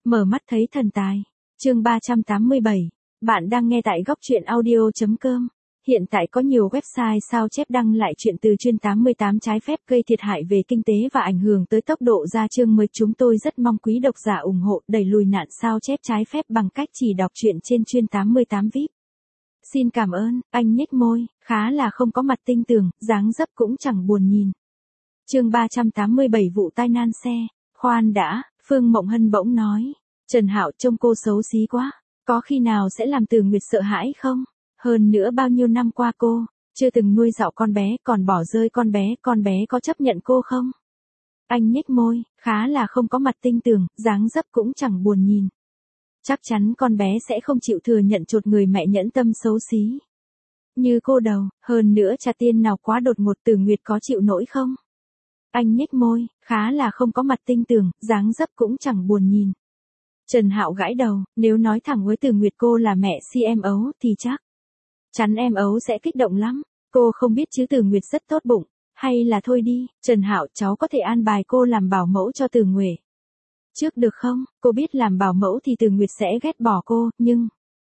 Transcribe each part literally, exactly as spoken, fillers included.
Mở mắt thấy thần tài. Chương ba trăm tám mươi bảy. Bạn đang nghe tại góc truyện audio.com. Hiện tại có nhiều website sao chép đăng lại chuyện từ chuyên tám mươi tám trái phép gây thiệt hại về kinh tế và ảnh hưởng tới tốc độ ra chương mới. Chúng tôi rất mong quý độc giả ủng hộ đẩy lùi nạn sao chép trái phép bằng cách chỉ đọc truyện trên chuyên tám mươi tám vi ai pi. Xin cảm ơn. Anh nhếch môi, khá là không có mặt tinh tường, dáng dấp cũng chẳng buồn nhìn. Chương ba trăm tám mươi bảy. Vụ tai nạn xe. Khoan đã, Phương Mộng Hân bỗng nói. Trần Hạo trông cô xấu xí quá, có khi nào sẽ làm Từ Nguyệt sợ hãi không? Hơn nữa bao nhiêu năm qua cô, chưa từng nuôi dạo con bé, còn bỏ rơi con bé, con bé có chấp nhận cô không? Anh nhếch môi, khá là không có mặt tinh tường, dáng dấp cũng chẳng buồn nhìn. Chắc chắn con bé sẽ không chịu thừa nhận chột người mẹ nhẫn tâm xấu xí như cô đâu, hơn nữa trả tiền nào quá đột ngột, Từ Nguyệt có chịu nổi không? Anh nhếch môi, khá là không có mặt tinh tường, dáng dấp cũng chẳng buồn nhìn. Trần Hạo gãi đầu, nếu nói thẳng với Từ Nguyệt cô là mẹ si em ấu thì chắc chắn em ấu sẽ kích động lắm. Cô không biết chứ Từ Nguyệt rất tốt bụng, hay là thôi đi, Trần Hạo cháu có thể an bài cô làm bảo mẫu cho Từ Nguyệt trước được không? Cô biết làm bảo mẫu thì Từ Nguyệt sẽ ghét bỏ cô, nhưng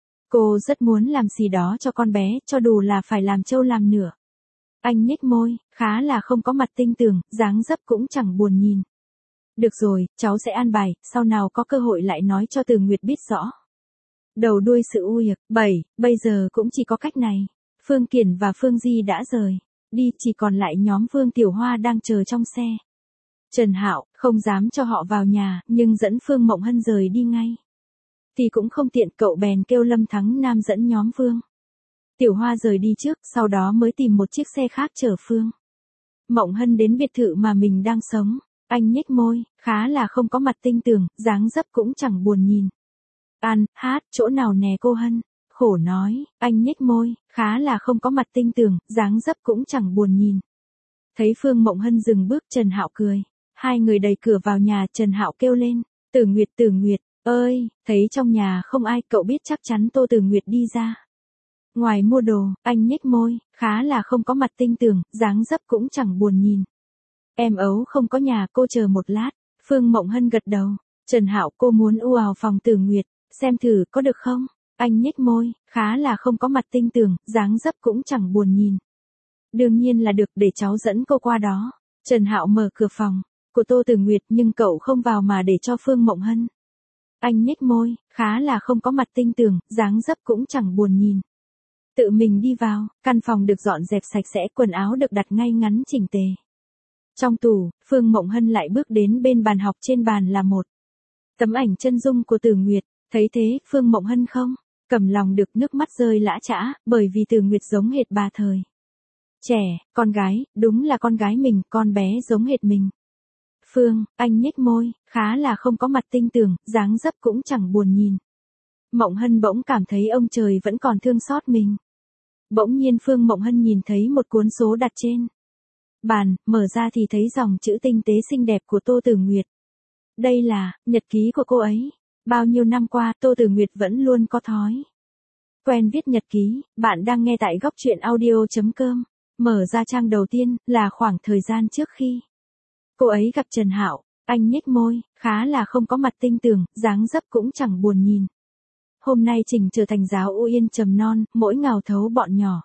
cô rất muốn làm gì đó cho con bé, cho dù là phải làm trâu làm nửa. Anh nhếch môi, khá là không có mặt tinh tường, dáng dấp cũng chẳng buồn nhìn. Được rồi, cháu sẽ an bài, sau nào có cơ hội lại nói cho Từ Nguyệt biết rõ. Đầu đuôi sự u yực. bảy. Bây giờ cũng chỉ có cách này. Phương Kiển và Phương Di đã rời đi, chỉ còn lại nhóm Phương Tiểu Hoa đang chờ trong xe. Trần Hạo không dám cho họ vào nhà, nhưng dẫn Phương Mộng Hân rời đi ngay thì cũng không tiện, cậu bèn kêu Lâm Thắng Nam dẫn nhóm Phương Tiểu Hoa rời đi trước, sau đó mới tìm một chiếc xe khác chở Phương Mộng Hân đến biệt thự mà mình đang sống. Anh nhếch môi, khá là không có mặt tinh tường, dáng dấp cũng chẳng buồn nhìn. Ăn, hát, chỗ nào nè cô Hân? Khổ nói. Anh nhếch môi, khá là không có mặt tinh tường, dáng dấp cũng chẳng buồn nhìn. Thấy Phương Mộng Hân dừng bước, Trần Hạo cười. Hai người đẩy cửa vào nhà, Trần Hạo kêu lên. Từ Nguyệt, Từ Nguyệt, ơi, thấy trong nhà không ai, cậu biết chắc chắn Tô Từ Nguyệt đi ra ngoài mua đồ. Anh nhếch môi, khá là không có mặt tinh tường, dáng dấp cũng chẳng buồn nhìn. Em ấu không có nhà, cô chờ một lát. Phương Mộng Hân gật đầu. Trần Hạo, cô muốn u ào phòng Từ Nguyệt, xem thử có được không? Anh nhếch môi, khá là không có mặt tinh tường, dáng dấp cũng chẳng buồn nhìn. Đương nhiên là được, để cháu dẫn cô qua đó. Trần Hạo mở cửa phòng của Tô Từ Nguyệt, nhưng cậu không vào mà để cho Phương Mộng Hân. Anh nhếch môi, khá là không có mặt tinh tường, dáng dấp cũng chẳng buồn nhìn. Tự mình đi vào, căn phòng được dọn dẹp sạch sẽ, quần áo được đặt ngay ngắn chỉnh tề. Trong tủ, Phương Mộng Hân lại bước đến bên bàn học, trên bàn là một tấm ảnh chân dung của Từ Nguyệt. Thấy thế, Phương Mộng Hân không cầm lòng được, nước mắt rơi lã chã, bởi vì Từ Nguyệt giống hệt bà thời trẻ, con gái, đúng là con gái mình, con bé giống hệt mình. Phương, anh nhếch môi, khá là không có mặt tinh tường, dáng dấp cũng chẳng buồn nhìn. Mộng Hân bỗng cảm thấy ông trời vẫn còn thương xót mình. Bỗng nhiên Phương Mộng Hân nhìn thấy một cuốn số đặt trên bàn, mở ra thì thấy dòng chữ tinh tế xinh đẹp của Tô Từ Nguyệt. Đây là nhật ký của cô ấy. Bao nhiêu năm qua, Tô Từ Nguyệt vẫn luôn có thói quen viết nhật ký. Bạn đang nghe tại góc truyện audio.com. Mở ra trang đầu tiên là khoảng thời gian trước khi cô ấy gặp Trần Hạo. Anh nhếch môi, khá là không có mặt tinh tường, dáng dấp cũng chẳng buồn nhìn. Hôm nay Trình trở thành giáo u yên trầm non, mỗi ngào thấu bọn nhỏ.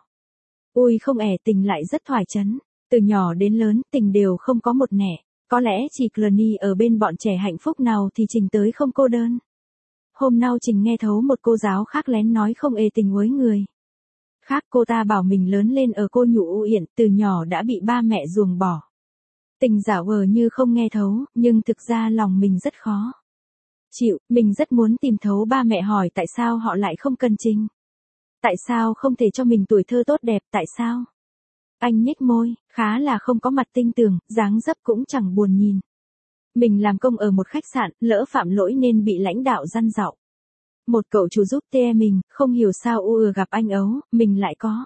Ui không ẻ, Tình lại rất thoải chấn. Từ nhỏ đến lớn, Tình đều không có một nẻ. Có lẽ chỉ Clony ở bên bọn trẻ hạnh phúc nào thì Trình tới không cô đơn. Hôm nào Trình nghe thấu một cô giáo khác lén nói không ê Tình với người khác, cô ta bảo mình lớn lên ở cô nhũ u yển, từ nhỏ đã bị ba mẹ ruồng bỏ. Tình giả vờ như không nghe thấu, nhưng thực ra lòng mình rất khó chịu, mình rất muốn tìm thấu ba mẹ, hỏi tại sao họ lại không cần Trình. Tại sao không thể cho mình tuổi thơ tốt đẹp, tại sao? Anh nhếch môi, khá là không có mặt tinh tường, dáng dấp cũng chẳng buồn nhìn. Mình làm công ở một khách sạn, lỡ phạm lỗi nên bị lãnh đạo dăn dạo. Một cậu chủ giúp tê mình, không hiểu sao u ừ gặp anh ấu, mình lại có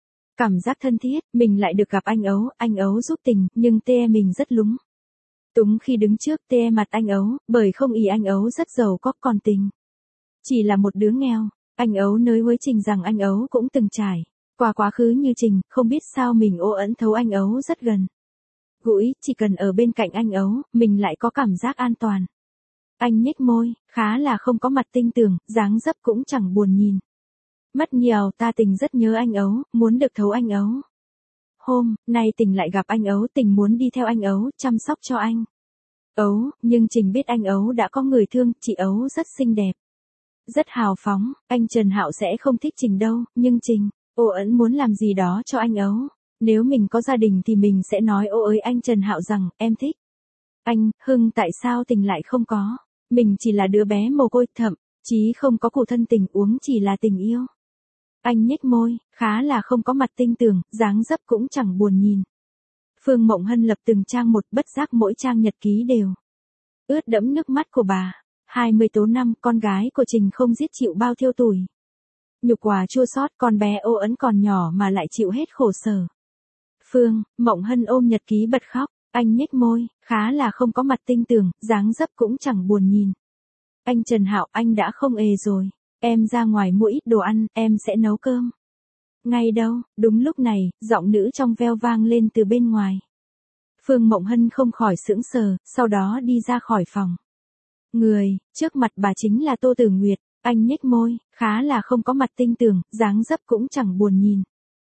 cảm giác thân thiết, mình lại được gặp anh ấu, anh ấu giúp Tình, nhưng tê mình rất lúng túng khi đứng trước tê mặt anh ấu, bởi không ý anh ấu rất giàu có, còn Tình chỉ là một đứa nghèo. Anh ấu nói với Trình rằng anh ấu cũng từng trải qua quá khứ như Trình, không biết sao mình ô ẩn thấu anh ấu rất gần gũi, chỉ cần ở bên cạnh anh ấu, mình lại có cảm giác an toàn. Anh nhếch môi, khá là không có mặt tinh tường, dáng dấp cũng chẳng buồn nhìn. Mất nhiều ta tình rất nhớ anh ấu, muốn được thấu anh ấu. Hôm, nay tình lại gặp anh ấu, tình muốn đi theo anh ấu, chăm sóc cho anh. Ấu, nhưng Trình biết anh ấu đã có người thương, chị ấu rất xinh đẹp. Rất hào phóng, anh Trần Hạo sẽ không thích Trình đâu, nhưng Trình, ô ẩn muốn làm gì đó cho anh ấu. Nếu mình có gia đình thì mình sẽ nói ô ơi anh Trần Hạo rằng, em thích. Anh, Hưng tại sao tình lại không có? Mình chỉ là đứa bé mồ côi, thậm chí không có cụ thân tình uống chỉ là tình yêu. Anh nhếch môi, khá là không có mặt tinh tường, dáng dấp cũng chẳng buồn nhìn. Phương Mộng Hân lập từng trang một, bất giác mỗi trang nhật ký đều ướt đẫm nước mắt của bà. hai mươi tố năm, con gái của Trình không giết chịu bao thiêu tủi. Nhục quả chua xót, con bé ô ẩn còn nhỏ mà lại chịu hết khổ sở. Phương Mộng Hân ôm nhật ký bật khóc, anh nhếch môi, khá là không có mặt tinh tường, dáng dấp cũng chẳng buồn nhìn. Anh Trần Hạo, anh đã không ề rồi. Em ra ngoài mua ít đồ ăn, em sẽ nấu cơm. Ngay đâu, đúng lúc này, giọng nữ trong veo vang lên từ bên ngoài. Phương Mộng Hân không khỏi sững sờ, sau đó đi ra khỏi phòng. Người, trước mặt bà chính là Tô Tử Nguyệt, anh nhếch môi, khá là không có mặt tinh tường, dáng dấp cũng chẳng buồn nhìn.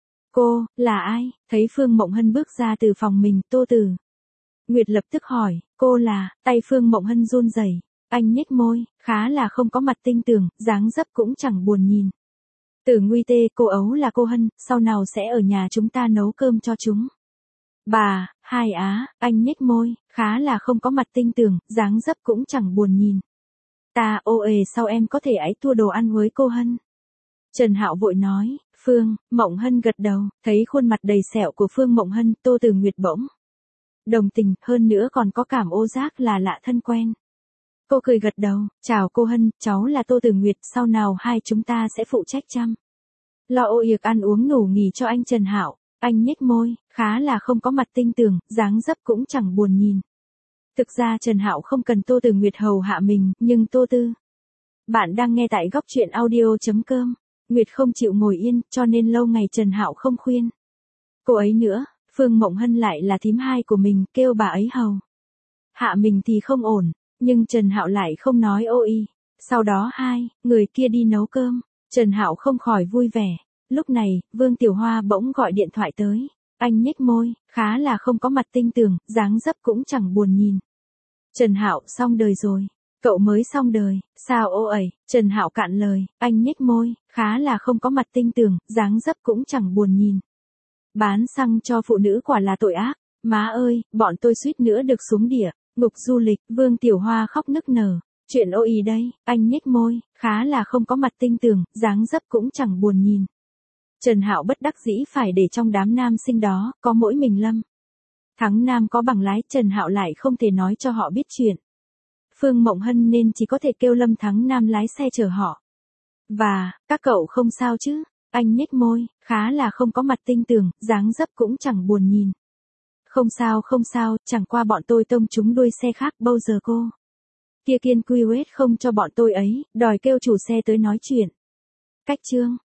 Cô, là ai? Thấy Phương Mộng Hân bước ra từ phòng mình, Tô Tử Nguyệt lập tức hỏi, cô là, tay Phương Mộng Hân run rẩy. Anh nhếch môi, khá là không có mặt tinh tường, dáng dấp cũng chẳng buồn nhìn. Tử Nguy tê, cô ấu là cô Hân, sau nào sẽ ở nhà chúng ta nấu cơm cho chúng. Bà, hai á, anh nhếch môi, khá là không có mặt tinh tường, dáng dấp cũng chẳng buồn nhìn. Ta ô ề sao em có thể ấy thua đồ ăn với cô Hân? Trần Hạo vội nói, Phương Mộng Hân gật đầu, thấy khuôn mặt đầy sẹo của Phương Mộng Hân, Tô Tử Nguyệt bỗng đồng tình, hơn nữa còn có cảm ô giác là lạ thân quen. Cô cười gật đầu, chào cô Hân, cháu là Tô Tử Nguyệt, sau nào hai chúng ta sẽ phụ trách chăm lo ô yệc ăn uống ngủ nghỉ cho anh Trần Hạo. Anh nhếch môi, khá là không có mặt tinh tường, dáng dấp cũng chẳng buồn nhìn. Thực ra Trần Hạo không cần Tô Tử Nguyệt hầu hạ mình, nhưng Tô Tư. Bạn đang nghe tại góc truyện audio.com. Nguyệt không chịu ngồi yên, cho nên lâu ngày Trần Hạo không khuyên cô ấy nữa. Phương Mộng Hân lại là thím hai của mình, kêu bà ấy hầu hạ mình thì không ổn. Nhưng Trần Hạo lại không nói ô y. Sau đó hai người kia đi nấu cơm, Trần Hạo không khỏi vui vẻ. Lúc này, Vương Tiểu Hoa bỗng gọi điện thoại tới. Anh nhếch môi, khá là không có mặt tinh tường, dáng dấp cũng chẳng buồn nhìn. Trần Hạo, xong đời rồi. Cậu mới xong đời, sao ô ẩy? Trần Hạo cạn lời, anh nhếch môi, khá là không có mặt tinh tường, dáng dấp cũng chẳng buồn nhìn. Bán xăng cho phụ nữ quả là tội ác. Má ơi, bọn tôi suýt nữa được xuống địa ngục du lịch. Vương Tiểu Hoa khóc nức nở. Chuyện ô y đây, anh nhếch môi, khá là không có mặt tinh tường, dáng dấp cũng chẳng buồn nhìn. Trần Hạo bất đắc dĩ phải để trong đám nam sinh đó, có mỗi mình Lâm Thắng Nam có bằng lái, Trần Hạo lại không thể nói cho họ biết chuyện Phương Mộng Hân nên chỉ có thể kêu Lâm Thắng Nam lái xe chở họ. Và, các cậu không sao chứ? Anh nhếch môi, khá là không có mặt tinh tường, dáng dấp cũng chẳng buồn nhìn. Không sao không sao, chẳng qua bọn tôi tông trúng đuôi xe khác, bao giờ cô kia kiên quy quyết không cho bọn tôi ấy, đòi kêu chủ xe tới nói chuyện. Cách chương